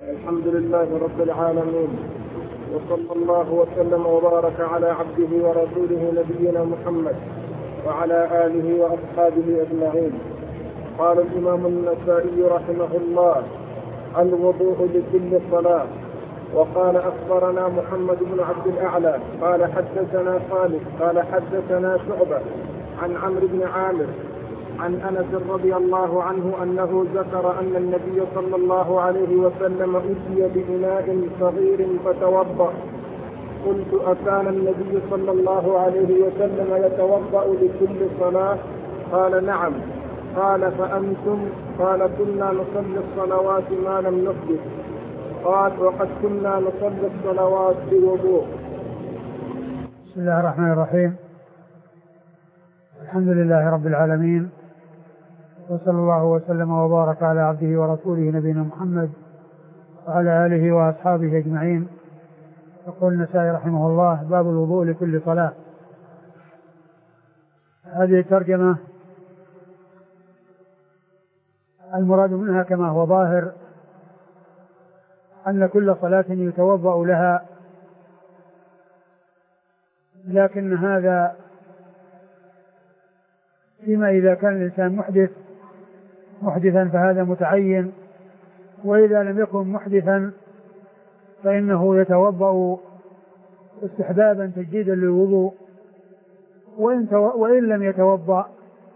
الحمد لله رب العالمين، وصلى الله وسلم وبارك على عبده ورسوله نبينا محمد وعلى آله وأصحابه أجمعين. قال الإمام النسائي رحمه الله: الوضوء لكل صلاة. وقال أخبرنا محمد بن عبد الأعلى قال حدثنا خالد قال حدثنا شعبة عن عمرو بن عامر عن أنس رضي الله عنه أنه ذكر أن النبي صلى الله عليه وسلم أتي بإناء صغير فتوضأ. قلت: أكان النبي صلى الله عليه وسلم يتوضأ لكل صلاة؟ قال: نعم. قال: فأنتم؟ قال: كنا نصلي الصلوات ما لم نحدث. قال: وقد كنا نصلي الصلوات بوضوء. بسم الله الرحمن الرحيم. الحمد لله رب العالمين، وصلى الله وسلم وبارك على عبده ورسوله نبينا محمد وعلى آله وأصحابه أجمعين. يقول النسائي رحمه الله: باب الوضوء لكل صلاة. هذه الترجمة المراد منها كما هو ظاهر أن كل صلاة يتوضأ لها، لكن هذا فيما إذا كان الإنسان محدثا فهذا متعين، وإذا لم يكن محدثا فإنه يتوضأ استحبابا تجديدا للوضوء، وإن لم يتوضأ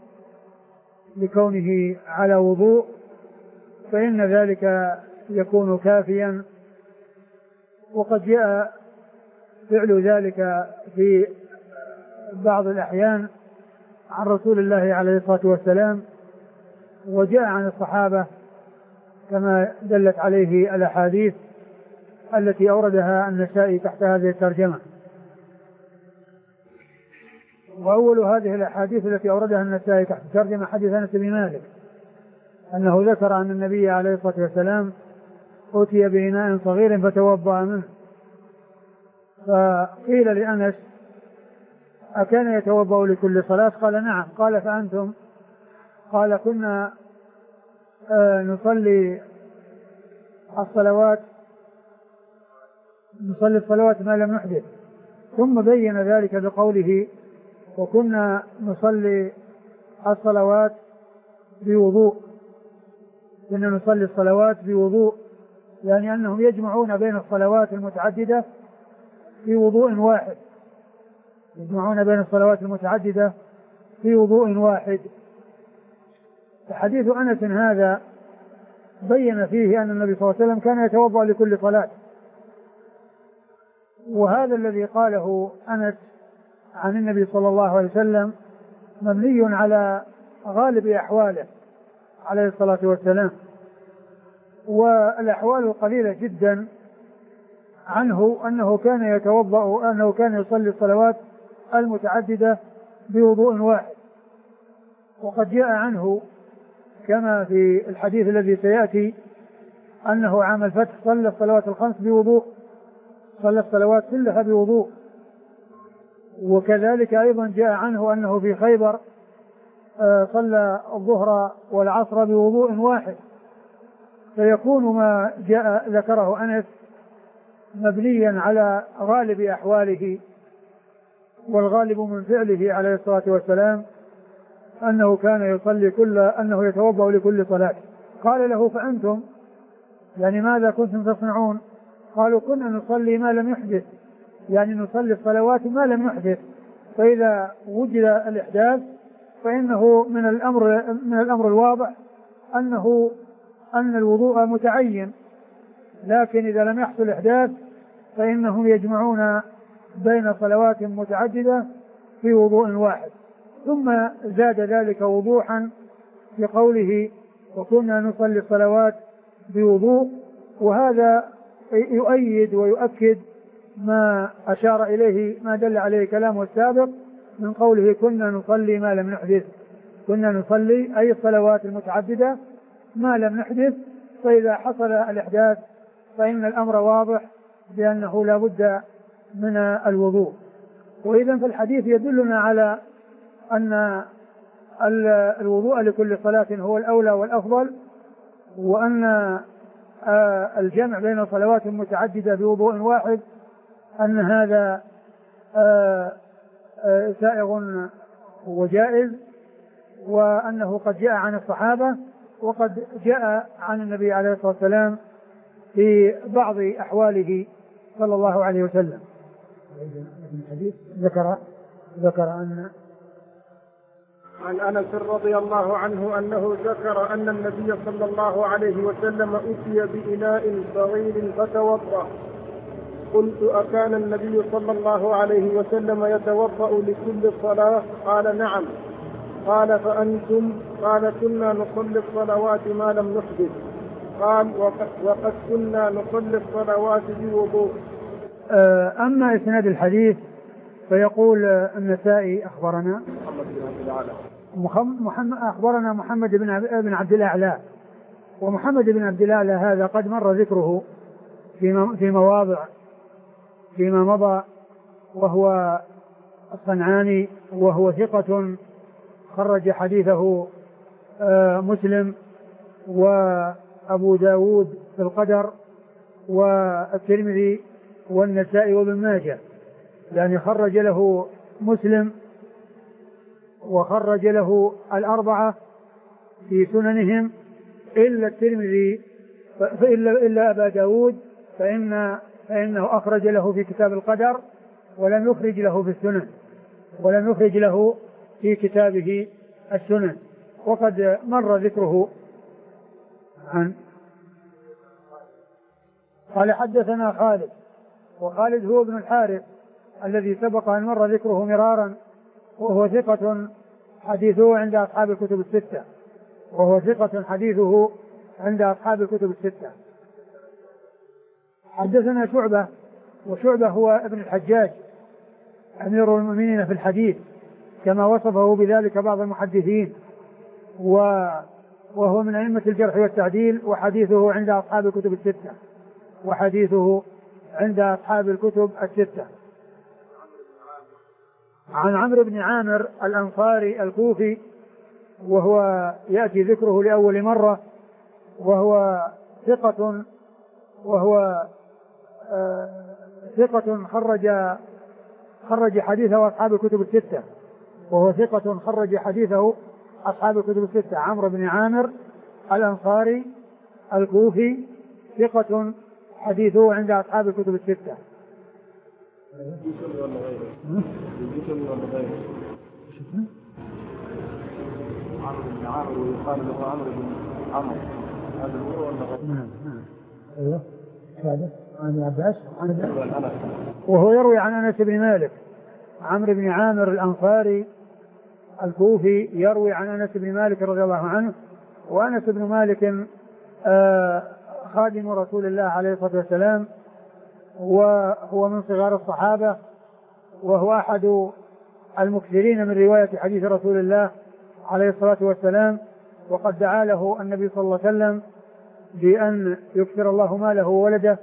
لكونه على وضوء فإن ذلك يكون كافيا. وقد جاء فعل ذلك في بعض الأحيان عن رسول الله عليه الصلاة والسلام، وجاء عن الصحابة كما دلت عليه الأحاديث التي أوردها النسائي تحت هذه الترجمة. وأول هذه الأحاديث التي أوردها النسائي تحت الترجمة حديث أنس بن مالك أنه ذكر أن النبي عليه الصلاة والسلام أتي بإناء صغير فتوضأ منه، فقيل لأنس: أكان يتوضأ لكل صلاة؟ قال: نعم. قال: فأنتم؟ قال: كنا نصلي الصلوات ما لم نحدث. ثم بين ذلك بقوله: وكنا نصلي الصلوات بوضوء. كنا نصلي الصلوات بوضوء، يعني أنهم يجمعون بين الصلوات المتعددة في وضوء واحد، يجمعون بين الصلوات المتعددة في وضوء واحد. حديث أنس هذا بين فيه أن النبي صلى الله عليه وسلم كان يتوضأ لكل صلاة، وهذا الذي قاله أنس عن النبي صلى الله عليه وسلم مبني على غالب أحواله عليه الصلاة والسلام، والأحوال القليلة جدا عنه أنه كان يتوضأ، أنه كان يصلي الصلوات المتعددة بوضوء واحد. وقد جاء عنه كما في الحديث الذي سيأتي أنه عام الفتح صلى الصلوات الخمس بوضوء، صلى الصلوات كلها بوضوء. وكذلك أيضا جاء عنه أنه في خيبر صلى الظهر والعصر بوضوء واحد. فيكون ما جاء ذكره أنس مبنيا على غالب أحواله، والغالب من فعله عليه الصلاة والسلام أنه كان أنه يتوضأ لكل صلاة. قال له: فأنتم؟ يعني ماذا كنتم تصنعون؟ قالوا: كنا نصلي ما لم يحدث، يعني نصلي الصلوات ما لم يحدث، فإذا وجد الإحداث فإنه من الأمر الواضح أن الوضوء متعين، لكن إذا لم يحصل إحداث فإنهم يجمعون بين صلوات متعددة في وضوء واحد. ثم زاد ذلك وضوحا في قوله: وكنا نصلي الصلوات بوضوء. وهذا يؤيد ويؤكد ما أشار إليه، ما دل عليه كلامه السابق من قوله: كنا نصلي ما لم نحدث. كنا نصلي أي الصلوات المتعددة ما لم نحدث، فإذا حصل الإحداث فإن الأمر واضح بأنه لا بد من الوضوء. وإذن فالحديث يدلنا على أن الوضوء لكل صلاة هو الأولى والأفضل، وأن الجمع بين صلوات متعددة بوضوء واحد أن هذا سائغ وجائز، وأنه قد جاء عن الصحابة وقد جاء عن النبي عليه الصلاة والسلام في بعض أحواله صلى الله عليه وسلم. ذكر أن عن أنس رضي الله عنه أنه ذكر أن النبي صلى الله عليه وسلم أتي بإناء صغير فتوضأ. قلت أكان النبي صلى الله عليه وسلم يتوضأ لكل صلاة؟ قال نعم. قال فأنتم؟ قال كنا نصلي الصلوات ما لم نحدث. قال وقد كنا نصلي الصلوات بوضوء. أما إسناد الحديث فيقول النسائي أخبرنا أخبرنا محمد بن عبد الأعلى، ومحمد بن عبد الأعلى هذا قد مر ذكره في مواضع فيما مضى، وهو الصنعاني، وهو ثقة خرج حديثه مسلم وأبو داود في القدر والترمذي والنسائي وابن ماجه، يعني خرج له مسلم وخرج له الأربعة في سننهم إلا الترمذي إلا أبا داود فإنه أخرج له في كتاب القدر ولم يخرج له في السنن، ولم يخرج له في كتابه السنن، وقد مر ذكره عن قال حدثنا خالد، وخالد هو ابن الحارث الذي سبق أن مر ذكره مرارا، وهو ثقة حديثه عند أصحاب الكتب الستة، حدثنا شعبة، وشعبة هو ابن الحجاج أمير المؤمنين في الحديث كما وصفه بذلك بعض المحدثين، وهو من أئمة الجرح والتعديل، وحديثه عند أصحاب الكتب الستة. عن عمرو بن عامر الأنصاري الكوفي، وهو يأتي ذكره لأول مرة، وهو ثقة خرج حديثه أصحاب الكتب الستة، عمرو بن عامر الأنصاري الكوفي ثقة حديثه عند أصحاب الكتب الستة. عمرو بن عامر ويقال له عمرو بن عمرو، هذا هو ولا غيره؟ ايوه هذا عن عباس وهو يروي عن انس بن مالك. عمرو بن عامر الانصاري الكوفي يروي عن انس بن مالك رضي الله عنه، وانس بن مالك خادم رسول الله عليه الصلاه والسلام، وهو من صغار الصحابه، وهو احد المكثرين من روايه حديث رسول الله عليه الصلاة والسلام، وقد دعا له النبي صلى الله عليه وسلم بأن يكثر الله ماله وولده،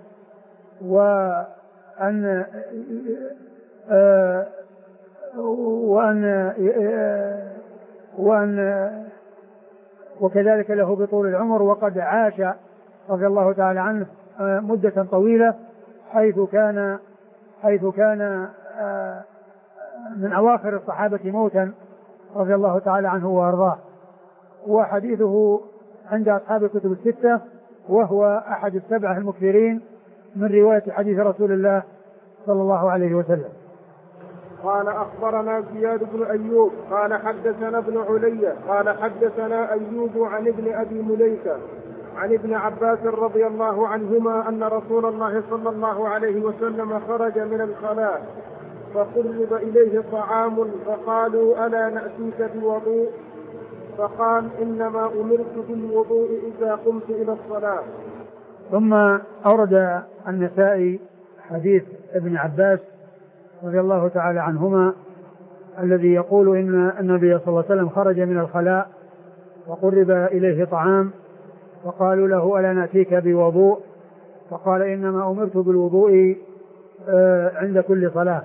وكذلك له بطول العمر، وقد عاش رضي الله تعالى عنه مدة طويلة، حيث كان من أواخر الصحابة موتا رضي الله تعالى عنه وارضاه. وحديثه عند أصحاب الكتب الستة، وهو أحد السبعة المكثرين من رواية حديث رسول الله صلى الله عليه وسلم. قال أخبرنا زياد بن أيوب قال حدثنا ابن علي قال حدثنا أيوب عن ابن أبي مليكة عن ابن عباس رضي الله عنهما أن رسول الله صلى الله عليه وسلم خرج من الخلاء فقرب إليه طعام فقالوا ألا نأتيك بوضوء؟ فقال إنما أمرت بالوضوء إذا قمت إلى الصلاة. ثم أورد النسائي حديث ابن عباس رضي الله تعالى عنهما الذي يقول إن النبي صلى الله عليه وسلم خرج من الخلاء وقرب إليه طعام فقالوا له ألا نأتيك بوضوء؟ فقال إنما أمرت بالوضوء عند كل صلاة،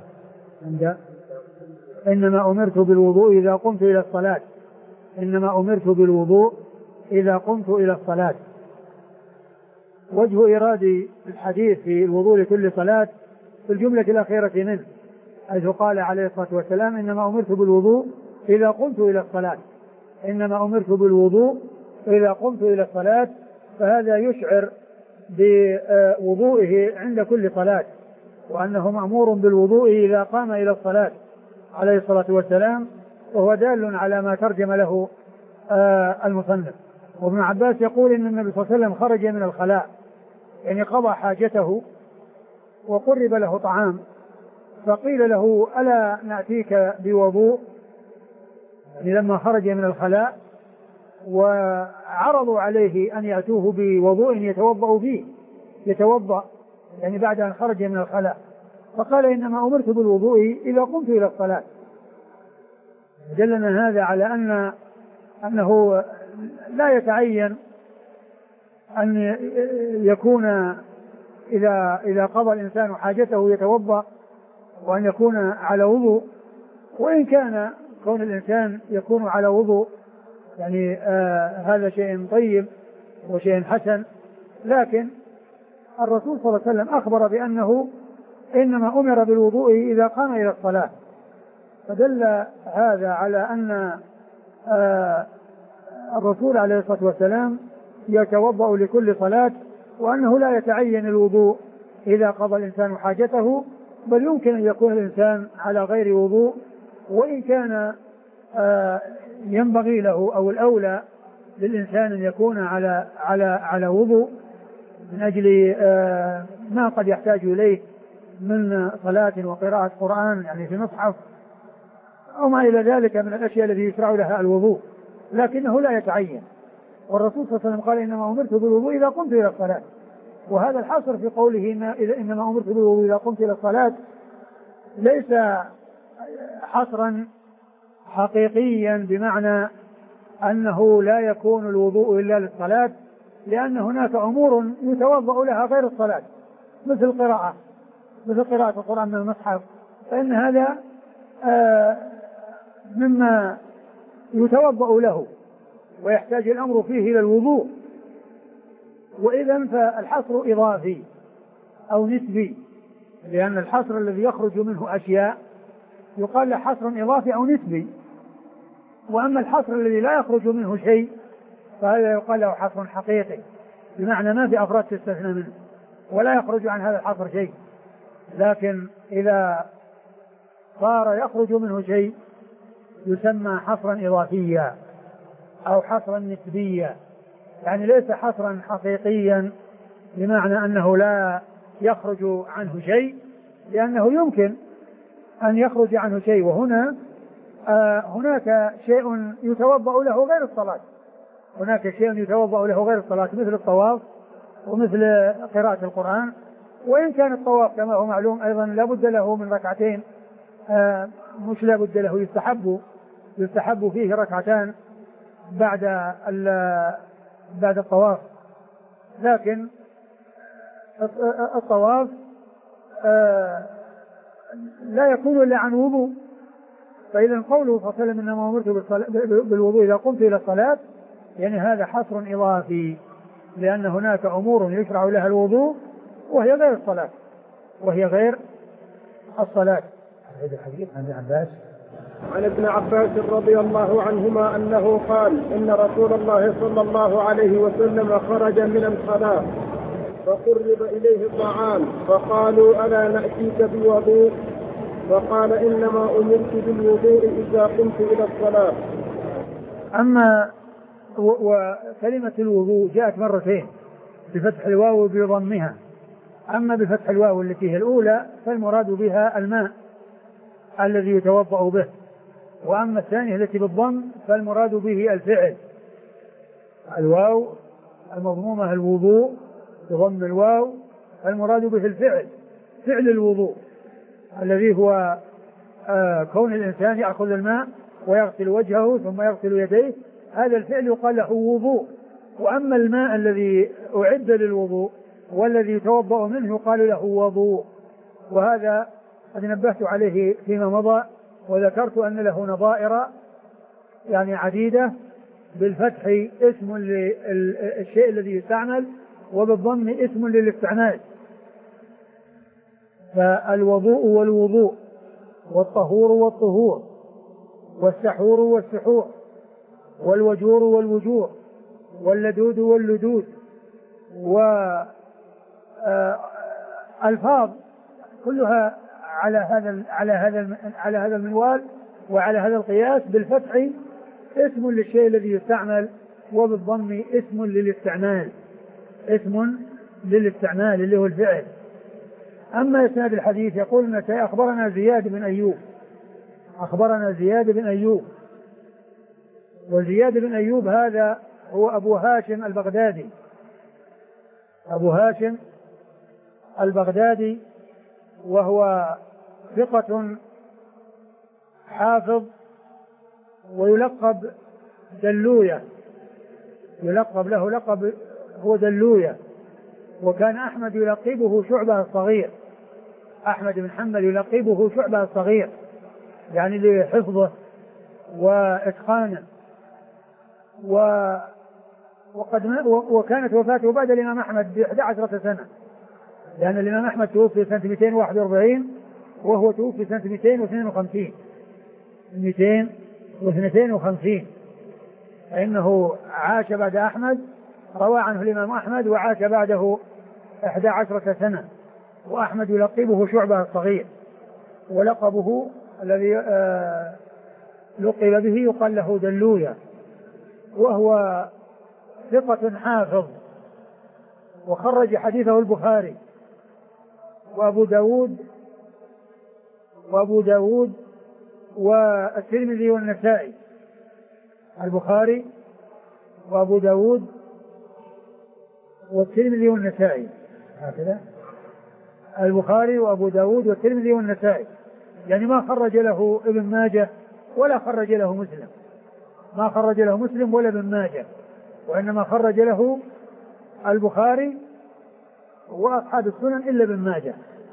إنما أمرت بالوضوء إذا قمت إلى الصلاة، إنما أمرت بالوضوء إذا قمت إلى الصلاة. وجه إيراد الحديث في الوضوء لكل صلاة في الجملة الأخيرة منه، حيث قال عليه الصلاة والسلام إنما أمرت بالوضوء إذا قمت إلى الصلاة، إنما أمرت بالوضوء إذا قمت إلى الصلاة، فهذا يشعر بوضوئه عند كل صلاة، وأنه مأمور بالوضوء إذا قام إلى الصلاة عليه الصلاة والسلام، وهو دال على ما ترجم له المصنف. وابن عباس يقول إن النبي صلى الله عليه وسلم خرج من الخلاء، يعني قضى حاجته وقرب له طعام، فقيل له ألا نأتيك بوضوء، يعني لما خرج من الخلاء وعرضوا عليه أن يأتوه بوضوء يتوضأ به، يتوضأ يعني بعد أن خرج من الخلاء، فقال إنما أمرت بالوضوء إذا قمت إلى الصلاة. دلنا هذا على أنه لا يتعين أن يكون إذا قضى الإنسان حاجته يتوضأ وأن يكون على وضوء، وإن كان كون الإنسان يكون على وضوء يعني هذا شيء طيب وشيء حسن، لكن الرسول صلى الله عليه وسلم أخبر بأنه إنما أمر بالوضوء إذا قام إلى الصلاة، فدل هذا على أن الرسول عليه الصلاة والسلام يتوضأ لكل صلاة، وأنه لا يتعين الوضوء إذا قضى الإنسان حاجته، بل يمكن أن يكون الإنسان على غير وضوء، وإن كان ينبغي له أو الأولى للإنسان أن يكون على وضوء من أجل ما قد يحتاج إليه من صلاة وقراءة قرآن يعني في مصحف أو ما إلى ذلك من الأشياء التي يشرع لها الوضوء، لكنه لا يتعين. والرسول صلى الله عليه وسلم قال إنما أمرت بالوضوء إذا قمت إلى الصلاة، وهذا الحصر في قوله إنما أمرت بالوضوء إذا قمت إلى الصلاة ليس حصرا حقيقيا بمعنى أنه لا يكون الوضوء إلا للصلاة، لأن هناك أمور يتوضأ لها غير الصلاة، مثل قراءة القرآن من المصحف، فإن هذا مما يتوضأ له ويحتاج الأمر فيه إلى الوضوء، وإذا فالحصر إضافي أو نسبي، لأن الحصر الذي يخرج منه أشياء يقال له حصر إضافي أو نسبي، وأما الحصر الذي لا يخرج منه شيء فهذا يقال له حصر حقيقي، بمعنى ما في أفراد تستثنى منه ولا يخرج عن هذا الحصر شيء. لكن إذا صار يخرج منه شيء يسمى حصرا إضافيا أو حصرا نسبيا، يعني ليس حصرا حقيقيا بمعنى أنه لا يخرج عنه شيء، لأنه يمكن أن يخرج عنه شيء، وهنا هناك شيء يتوضأ له غير الصلاة، هناك شيء يتوضأ له غير الصلاة مثل الطواف ومثل قراءة القرآن، وإن كان الطواف كما هو معلوم أيضا لا بد له من ركعتين، مش لا بد له، يستحب فيه ركعتان بعد الطواف، لكن الطواف لا يكون إلا عن وضوء. فإذا قوله صلى الله عليه وسلم إنما أمرت بالوضوء إذا قمت إلى الصلاة، يعني هذا حصر إضافي، لأن هناك أمور يشرع لها الوضوء وهي غير الصلاة، وهي غير الصلاة. هذا الحديث عن عباس عن ابن عباس رضي الله عنهما أنه قال إن رسول الله صلى الله عليه وسلم خرج من الصلاة فقرب إليه الطعام فقالوا ألا نأتيك بوضوء؟ فقال إنما أمرت بالوضوء إذا قمت إلى الصلاة. أما وكلمة الوضوء جاءت مرتين بفتح الواو بضمها، أما بفتح الواو التي هي الأولى فالمراد بها الماء الذي يتوضأ به، وأما الثانية التي بالضم فالمراد به الفعل، الواو المضمومة الوضوء بضم الواو، فالمراد به الفعل، فعل الوضوء الذي هو كون الإنسان يأخذ الماء ويغسل وجهه ثم يغسل يديه، هذا الفعل يقال له وضوء. وأما الماء الذي أعد للوضوء والذي يتوضأ منه يقال له وضوء، وهذا قد نبهت عليه فيما مضى، وذكرت أن له نظائر يعني عديدة، بالفتح اسم للشيء الذي يستعمل، وبالضم اسم للاستعمال. فالوضوء والوضوء، والطهور والطهور، والسحور والسحور، والوجور والوجور، واللدود واللدود، والألفاظ كلها على هذا المنوال وعلى هذا القياس. بالفتح اسم للشيء الذي يستعمل، وبالضم اسم للاستعمال، اسم للاستعمال اللي هو الفعل. أما إسناد الحديث يقول أن أخبرنا زياد بن أيوب، أخبرنا زياد بن أيوب، وزياد بن أيوب هذا هو أبو هاشم البغدادي، أبو هاشم البغدادي، وهو ثقة حافظ، ويلقب دلوية، يلقب له لقب هو دلوية. وكان أحمد يلقبه شعبة الصغير، أحمد بن حنبل يلقبه شعبة الصغير، يعني لحفظه وإتقانه. وكانت وفاته بعد الإمام أحمد ب11 سنة، لأن الإمام أحمد توفي سنة 241 وهو توفي سنة 252 فإنه عاش بعد أحمد، روى عنه الإمام أحمد وعاش بعده 11 سنة. وأحمد يلقبه شعبة الصغير، ولقبه الذي لقب به يقال له دلوية، وهو ثقة حافظ، وخرج حديثه البخاري وأبو داود والترمذي والنسائي. البخاري وأبو داود والترمذي والنسائي، هكذا البخاري وأبو داود والترمذي والنسائي، يعني ما خرج له ابن ماجه ولا خرج له مسلم، ما خرج له مسلم ولا ابن ماجه، وإنما خرج له البخاري وأصحاب السنن إلا ابن ماجه.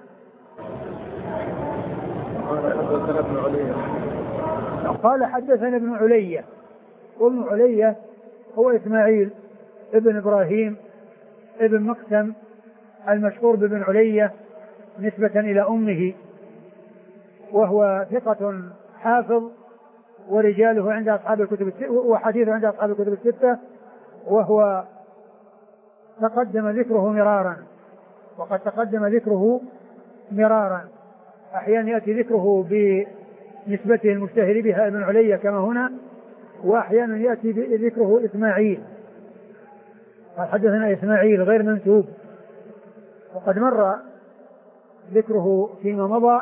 قال حدثنا ابن علية، وابن علية هو إسماعيل ابن إبراهيم ابن مقسم المشهور بابن علية نسبة إلى أمه، وهو ثقة حافظ، ورجاله عند أصحاب الكتب الستة، وحديثه عند أصحاب الكتب الستة، وهو تقدم ذكره مرارا، وقد تقدم ذكره مرارا. أحيانا يأتي ذكره بنسبته المشتهر بها ابن علية كما هنا، وأحيانا يأتي ذكره إسماعيل، قال حدثنا إسماعيل غير منسوب، وقد مر ذكره فيما مضى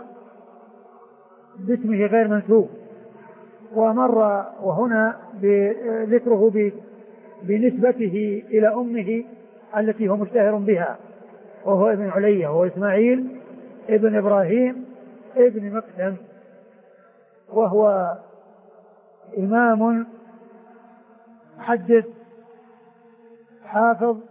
باسمه غير منسوب، ومر وهنا ذكره بنسبته إلى أمه التي هو مشتهر بها، وهو ابن علية، وهو إسماعيل ابن إبراهيم ابن مقسم، وهو إمام محدث حافظ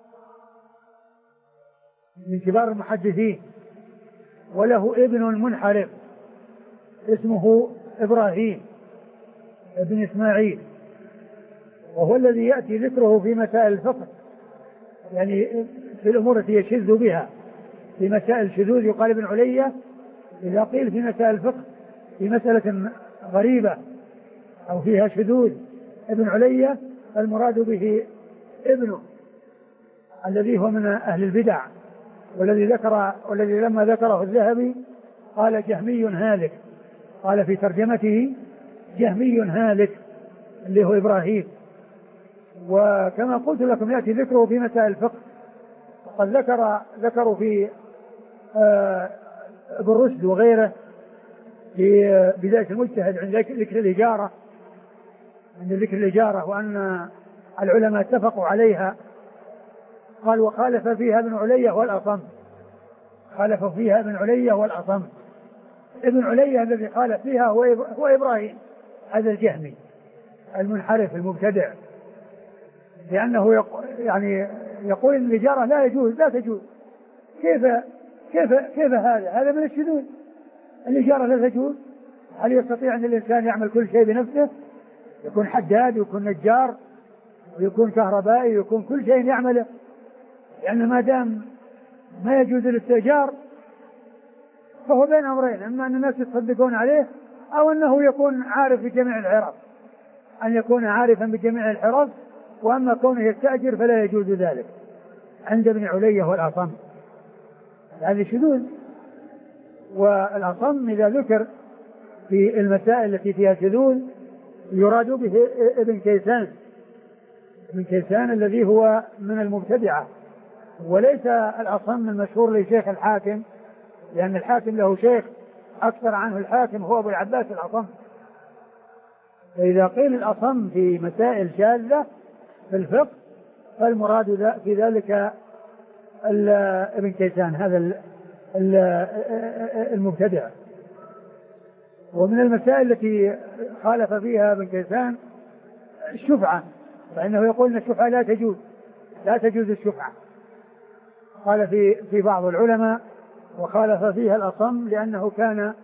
من كبار المحدثين، وله ابن منحرف اسمه إبراهيم ابن إسماعيل، وهو الذي يأتي ذكره في مسائل الفقه، يعني في الأمور التي يشذ بها، في مسائل الشذوذ يقال ابن علية. إذا قيل في مسائل الفقه في مسألة غريبة أو فيها شذوذ ابن علية، المراد به ابنه الذي هو من أهل البدع، والذي لما ذكره الذهبي قال جهمي هالك، قال في ترجمته جهمي هالك اللي هو إبراهيم. وكما قلت لكم يأتي ذكره في مسائل الفقه، وقد ذكروا في ابن رشد وغيره في بداية المجتهد عند ذكر الإجارة، وأن العلماء اتفقوا عليها. قال وخالف فيها ابن علية والأصم، خالف فيها ابن علية والأصم. ابن علية الذي خالف فيها هو إبراهيم هذا الجهمي المنحرف المبتدع، لأنه يقول إن الإجارة لا تجوز. كيف هذا من الشذوذ؟ الإجارة لا تجوز. هل يستطيع أن الإنسان يعمل كل شيء بنفسه؟ يكون حداد ويكون نجار ويكون كهربائي ويكون كل شيء يعمله، لأن ما دام ما يجوز الاستئجار فهو بين أمرين، إما أن الناس يتصدقون عليه أو أنه يكون عارف بجميع الحرف، أن يكون عارفا بجميع الحرف، وأما كونه يستأجر فلا يجوز ذلك عند ابن علية والأصم. هذه شذوذ. والأصم إذا ذكر في المسائل التي فيها شذوذ يراد به ابن كيسان، ابن كيسان الذي هو من المبتدعة، وليس الأصم المشهور لشيخ الحاكم، لأن الحاكم له شيخ أكثر عنه الحاكم هو أبو العباس الأصم. فإذا قيل الأصم في مسائل شاذة في الفقه فالمراد في ذلك ابن كيسان هذا المبتدع. ومن المسائل التي خالف فيها ابن كيسان الشفعة، فإنه يقول أن الشفعة لا تجوز الشفعة. قال في بعض العلماء وخالف فيها الأصم لأنه كان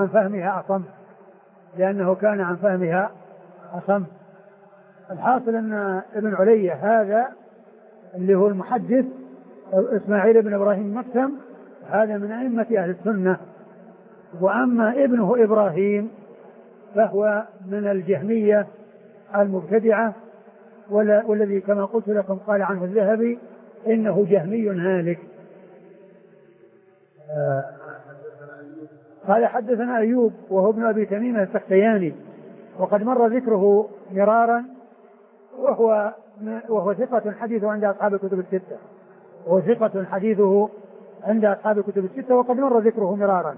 عن فهمها أصم. الحاصل أن ابن علية هذا اللي هو المحدث إسماعيل بن إبراهيم مقسم هذا من أئمة أهل السنة، وأما ابنه إبراهيم فهو من الجهمية المبتدعة، والذي كما قلت لكم قال عنه الذهبي إنه جهمي هالك. قال حدثنا أيوب وهو ابن أبي تميم السختياني، وقد مر ذكره مرارا، وهو ثقة حديثه عند أصحاب الكتب الستة، وقد مر ذكره مرارا.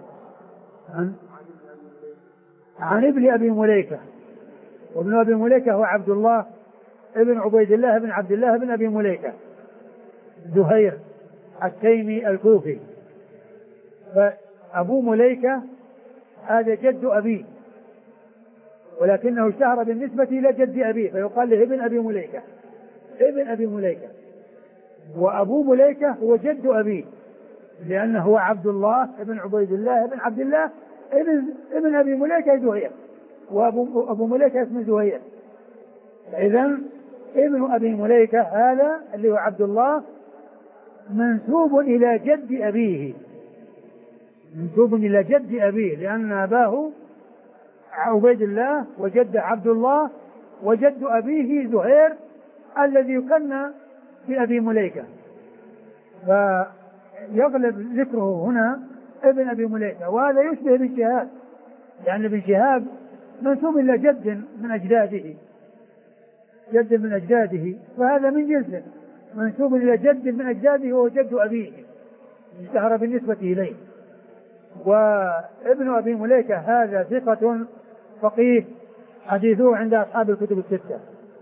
عن ابن أبي مليكة، وابن أبي مليكة هو عبد الله ابن عبيد الله بن عبد الله بن أبي مليكة زهير التيمي الكوفي. فأبو مليكة هذا جد أبيه، ولكنه اشتهر بالنسبة إلى جد أبيه فيقال له ابن أبي مليكة. وأبو مليكة هو جد أبيه لأنه هو عبد الله ابن عبيد الله ابن عبد الله ابن أبي مليكة زهير، وأبو مليكة اسمه زهير. إذن ابن أبي مليكة هذا اللي هو عبد الله منسوب إلى جد أبيه، لأن أباه عبيد الله وجد عبد الله وجد أبيه زهير الذي يكنى بأبي مليكة، فيغلب ذكره هنا ابن أبي مليكة. وهذا يشبه ابن شهاب، يعني ابن شهاب منسوب إلى جد من أجداده، فهذا من جنسه منسوب إلى جد من أجداده وهو جد أبيه اشتهر بالنسبة إليه. وابن أبي مليكة هذا ثقة فقيه حديثه عند أصحاب الكتب الستة،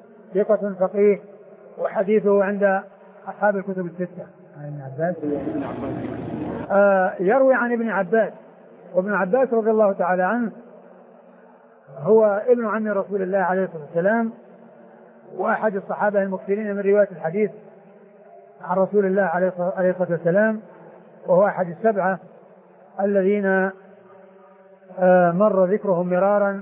وحديثه عند أصحاب الكتب الستة. يروي عن ابن عباس، وابن عباس رضي الله تعالى عنه هو ابن عم رسول الله عليه الصلاة والسلام، وأحد الصحابة المكثرين من رواية الحديث عن رسول الله عليه الصلاة والسلام، وهو أحد السبعة الذين مر ذكرهم مرارا،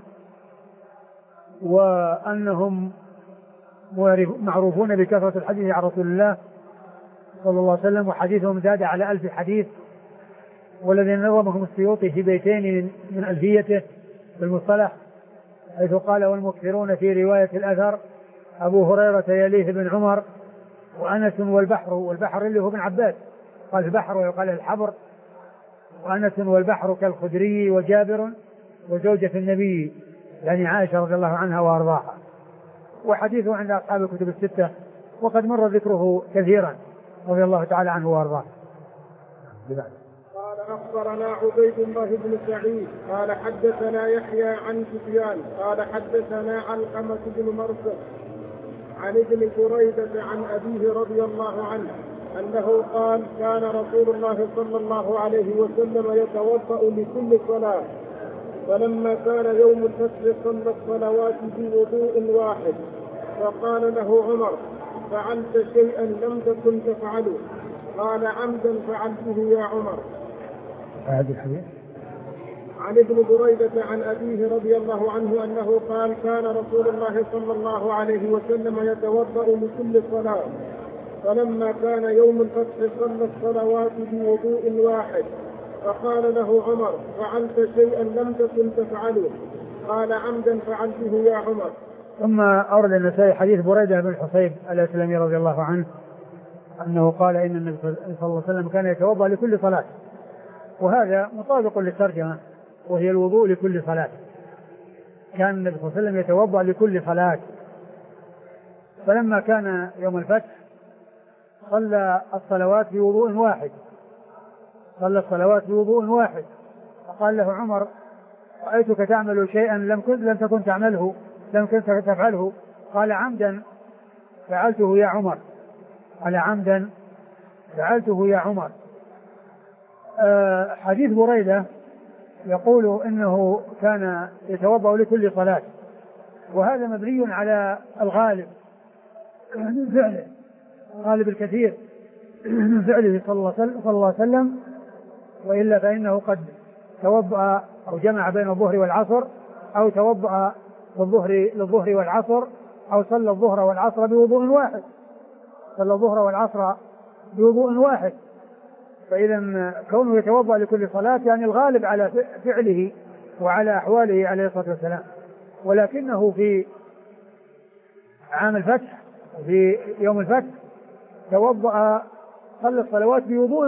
وأنهم معروفون بكثرة الحديث عن رسول الله صلى الله عليه وسلم، وحديثهم زاد على 1000 حديث، والذين نظمهم السيوطي في بيتين من ألفيته بالمصطلح، حيث قال والمكثرون في رواية الأثر أبو هريرة يليه بن عمر وأنس والبحر اللي هو ابن عباس، قال البحر ويقال الحبر، وأنس والبحر كالخدري وجابر وزوجة النبي يعني عائشة رضي الله عنها وأرضاها. وحديثه عند أصحاب الكتب الستة، وقد مر ذكره كثيرا رضي الله تعالى عنه وأرضاه. قال أخبرنا عبيد الله بن سعيد قال حدثنا يحيى عن سفيان قال حدثنا علقمة بن مرثد عن ابن بريدة عن أبيه رضي الله عنه أنه قال كان رسول الله صلى الله عليه وسلم يتوضأ لكل صلاة، فلما كان يوم الفصل صلى الصلوات بوضوء واحد، فقال له عمر فعلت شيئا لم تكن تفعله؟ قال عمدا فعلته يا عمر. عن ابن بريدة عن أبيه رضي الله عنه أنه قال كان رسول الله صلى الله عليه وسلم يتوضأ لكل صلاة، فلما كان يوم الفتح صلى الصلوات بوضوء واحد، فقال له عمر: فعلت شيئا لم تكن تفعله؟ قال: عمدا فعلته يا عمر. ثم أورد النسائي حديث بريدة بن الحصيب الأسلمي رضي الله عنه أنه قال إن النبي صلى الله عليه وسلم كان يتوضأ لكل صلاة، وهذا مطابق للترجمة، وهي الوضوء لكل صلاة. كان النبي صلى الله عليه وسلم يتوضأ لكل صلاة. فلما كان يوم الفتح صلى الصلوات بوضوء واحد، فقال له عمر: رأيتك تعمل شيئا لم تكن تعمله، لم كنت تفعله. قال: عمدا فعلته يا عمر. حديث بريدة يقول إنه كان يتوضأ لكل صلاة، وهذا مبني على الغالب من فعله، غالب الكثير من فعله صلى الله عليه وسلم، وإلا فإنه قد توضأ أو جمع بين الظهر والعصر، أو توضأ للظهر والعصر، أو صلى الظهر والعصر بوضوء واحد. فإذا كونه يتوضأ لكل صلاة يعني الغالب على فعله وعلى أحواله عليه الصلاة والسلام. ولكنه في عام الفتح، في يوم الفتح، صلى الصلوات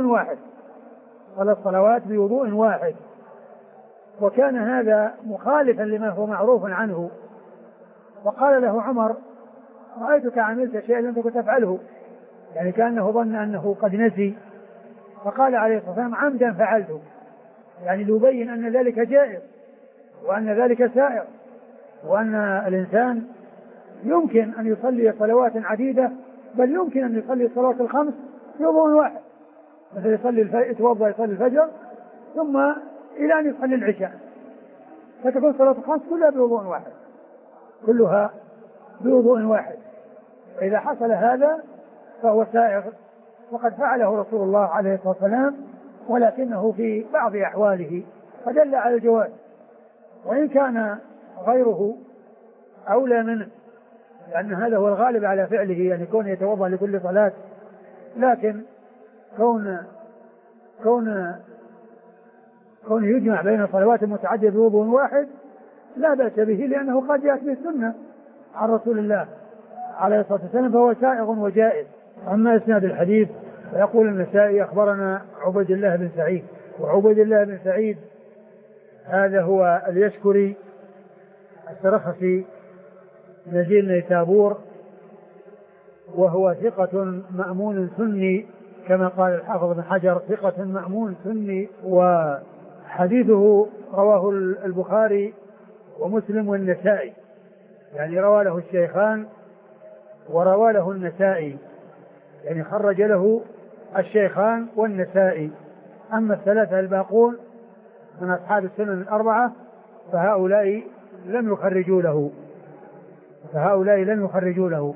بوضوء واحد، وكان هذا مخالفا لما هو معروف عنه. وقال له عمر: رأيتك عملت شيئا لم تكن تفعله، يعني كأنه ظن أنه قد نسي. فقال عليه الصلاة والسلام: عمدا فعلته، يعني ليبين أن ذلك جائز وأن ذلك سائر، وأن الإنسان يمكن أن يصلي صلوات عديدة، بل يمكن أن يصلي الصلوات الخمس في وضوء واحد، مثل يتوضأ يصلي الفجر ثم إلى أن يصلي العشاء، فتكون صلاة الخمس كلها بوضوء واحد. فإذا حصل هذا فهو سائغ، وقد فعله رسول الله عليه الصلاة والسلام، ولكنه في بعض أحواله فدل على الجواز، وإن كان غيره أولى منه، لأن هذا هو الغالب على فعله، يعني كونه يتوضأ لكل صلاة. لكن كون يجمع بين صلوات متعددة بوضوء واحد لا بأس به، لأنه قد يأتي السنة عن رسول الله عليه الصلاة والسلام، فهو سائغ وجائز. أما إسناد الحديث فيقول النسائي: أخبرنا عبيد الله بن سعيد. وعبيد الله بن سعيد هذا هو اليشكري السرخسي نزيل نيسابور، وهو ثقة مأمون سني كما قال الحافظ بن حجر، ثقة مأمون سني. وحديثه رواه البخاري ومسلم والنسائي، يعني روى له الشيخان وروى له النسائي، يعني خرج له الشيخان والنسائي. أما الثلاثة الباقون من أصحاب السنن الأربعة فهؤلاء لم يخرجوا له.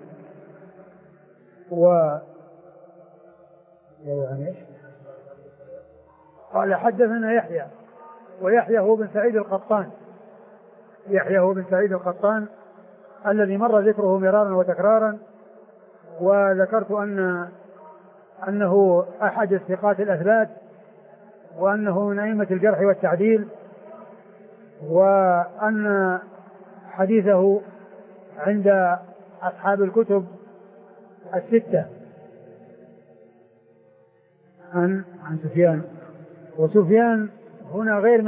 قال: حدثنا يحيى، ويحيى هو بن سعيد القطان الذي مر ذكره مرارا وتكرارا، وذكرت أنه أحد الثقات الأثبات، وأنه من أئمة الجرح والتعديل، وأن حديثه عند أصحاب الكتب الستة عن سفيان. وسفيان هنا غير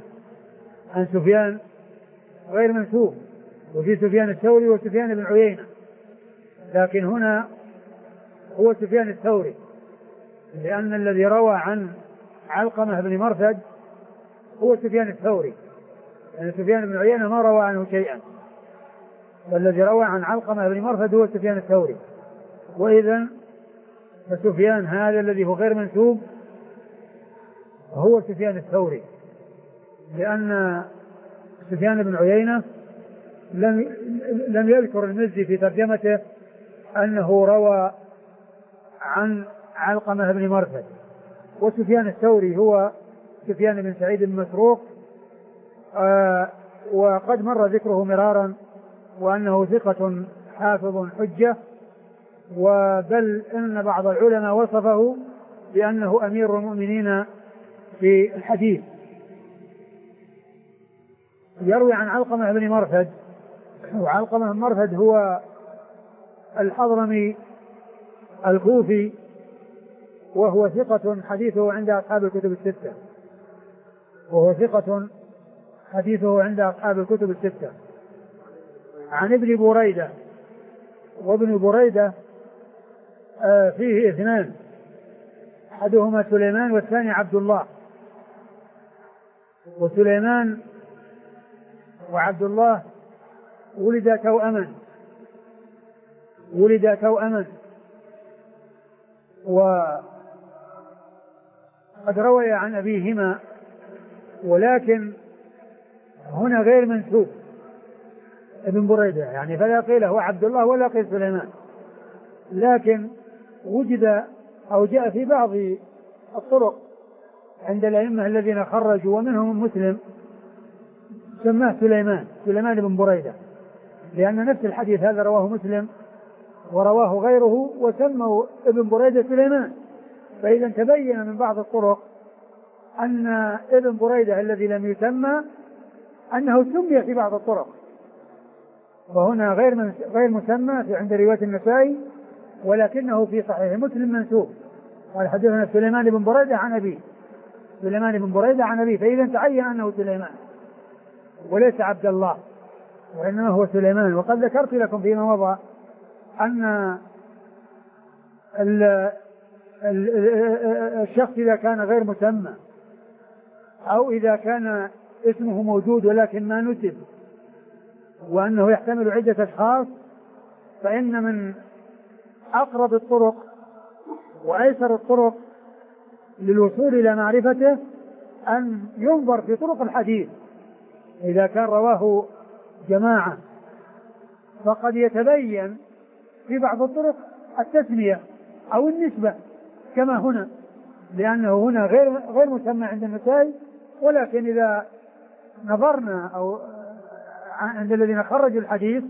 منسوب، وفي سفيان الثوري وسفيان بن عيينة، لكن هنا هو سفيان الثوري، لأن الذي روى عن علقمة بن مرثد هو سفيان الثوري، يعني سفيان بن عيينة ما روى عنه شيئا، والذي روى عن علقمة بن مرثد هو سفيان الثوري. وإذن فسفيان هذا الذي هو غير منسوب هو سفيان الثوري، لأن سفيان بن عيينة لم يذكر المزي في ترجمته أنه روى عن علقمة بن مرثد. وسفيان الثوري هو سفيان بن سعيد بن مسروق، وقد مر ذكره مرارا، وأنه ثقة حافظ حجة، وبل إن بعض العلماء وصفه بأنه أمير المؤمنين في الحديث. يروي عن علقمة بن مرثد، وعلقمة بن مرثد هو الحضرمي الكوفي، وهو ثقة حديثه عند أصحاب الكتب الستة، وهو ثقة حديثه عند أصحاب الكتب الستة. عن ابن بريدة، وابن بريدة فيه اثنان، أحدهما سليمان والثاني عبد الله. وسليمان وعبد الله ولدا توأما، وقد روي عن أبيهما، ولكن هنا غير منسوب ابن بريدة، يعني فلا قيل هو عبد الله ولا قيل سليمان، لكن وجد أو جاء في بعض الطرق عند الأئمة الذين خرجوا ومنهم مسلم سماه سليمان بن بريدة، لأن نفس الحديث هذا رواه مسلم ورواه غيره وسموا ابن بريدة سليمان. فإذا تبين من بعض الطرق أن ابن بريدة الذي لم يسمى أنه سمي في بعض الطرق، وهنا غير مسمى عند رواية النسائي، ولكنه في صحيح مسلم منسوب. قال حدثنا سليمان بن بريدة عن أبيه، فإذا تعين أنه سليمان وليس عبد الله، وإنما هو سليمان. وقد ذكرت لكم فيما مضى أن الشخص إذا كان غير مسمى أو إذا كان اسمه موجود ولكن ما نسب وأنه يحتمل عدة أشخاص، فإن من أقرب الطرق وأيسر الطرق للوصول إلى معرفته أن ينظر في طرق الحديث. إذا كان رواه جماعة فقد يتبين في بعض الطرق التسمية أو النسبة كما هنا، لأنه هنا غير مسمى عند النسائي، ولكن إذا نظرنا أو عند الذين خرجوا الحديث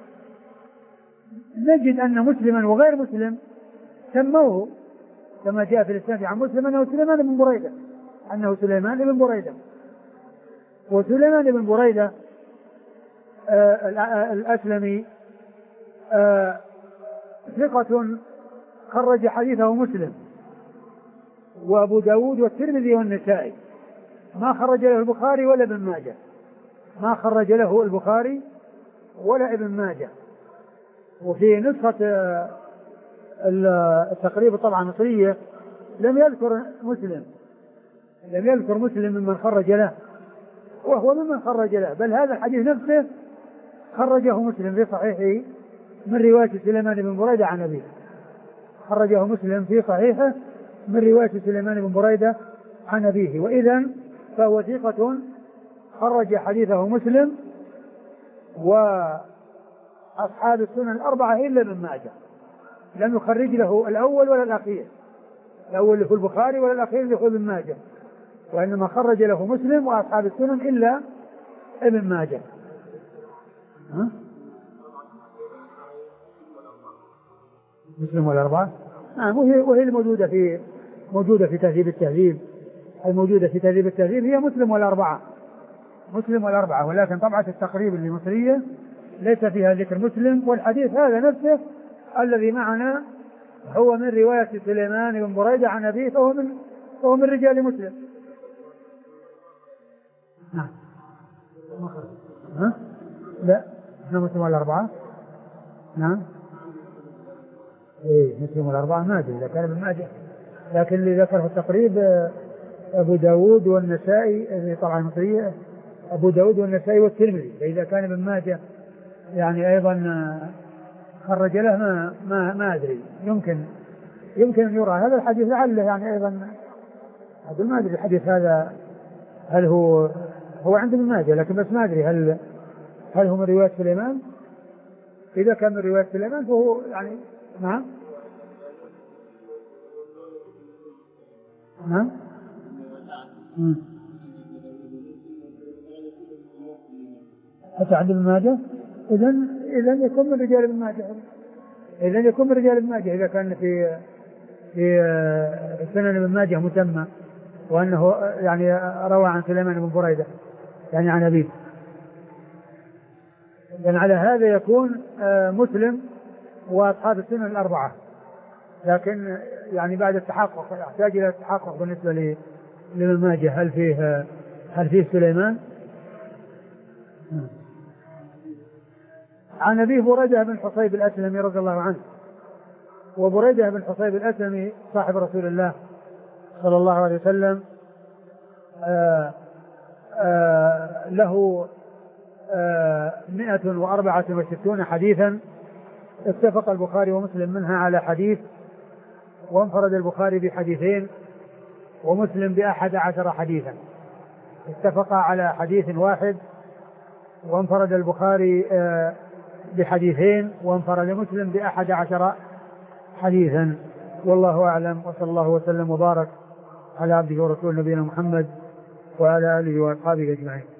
نجد أن مسلما وغير مسلم سموه كما جاء في الإسناد عن مسلم أنه سليمان بن بريدة. وسليمان بن بريدة الأسلمي ثقة خرج حديثه مسلم وأبو داود والترمذي والنسائي، ما خرج له البخاري ولا ابن ماجه. وفي نسخة التقريب طبعا مصرية لم يذكر مسلم ممن خرج له، وهو ممن خرج له، بل هذا الحديث نفسه خرجه مسلم في صحيحه من رواية سليمان بن بريدة عن أبيه، خرجه مسلم في صحيحه من رواية سليمان بن بريدة عن أبيه. وإذن فهو ثقة خرج حديثه مسلم وأصحاب السنن الأربعة إلا ابن ماجه، لم يخرج له الأول ولا الأخير، الأول اللي في البخاري ولا الأخير اللي في ابن ماجه، وإنما خرج له مسلم وأصحاب السنن إلا ابن ماجه. مسلم والأربعة وهي الموجودة في تهذيب التهذيب، الموجودة في تهذيب التهذيب هي مسلم والأربعة، ولكن طبعة التقريب المصرية ليس فيها ذكر مسلم. والحديث هذا نفسه الذي معنا هو من رواية سليمان بن بريدة عن أبيه، فهو من رجال مسلم. لا مسلم والأربعة، نعم مسلم والأربعة ما أدري إذا كان ابن ماجه، لكن اللي ذكره التقريب أبو داود والنسائي، طبعا المصرية أبو داود والنسائي والترمذي، فإذا كان ابن ماجه يعني أيضا خرج له ما أدري، يمكن أن يرى هذا الحديث لعله يعني أيضا ما أدري الحديث هذا هل هو عند ابن ماجه، لكن بس ما أدري هل هو من رواية سليمان. إذا كان من رواية سليمان فهو يعني نعم حتى عند ابن ماجه، إذن يكون من رجال ابن ماجه، إذا يكون من رجال ابن ماجه إذا كان في سنن ابن ماجه مسمى وأنه يعني روى عن سليمان بن بريدة يعني عن أبيه. يعني على هذا يكون مسلم وأصحاب السنن الأربعة، لكن يعني بعد التحقق يحتاج إلى التحقق بالنسبة لابن ماجه هل فيه سليمان. عن أبي بريدة بن حصيب الأسلمي رضي الله عنه، وبريدة بن حصيب الأسلمي صاحب رسول الله صلى الله عليه وسلم له 164 حديثا، اتفق البخاري ومسلم منها على حديث، وانفرد البخاري بحديثين ومسلم ب11 حديثا. اتفق على حديث واحد وانفرد البخاري بحديثين وانفرد مسلم ب11 حديثا. والله أعلم، وصلى الله وسلم وبارك على عبده ورسوله نبينا محمد وعلى آله وأصحابه أجمعين.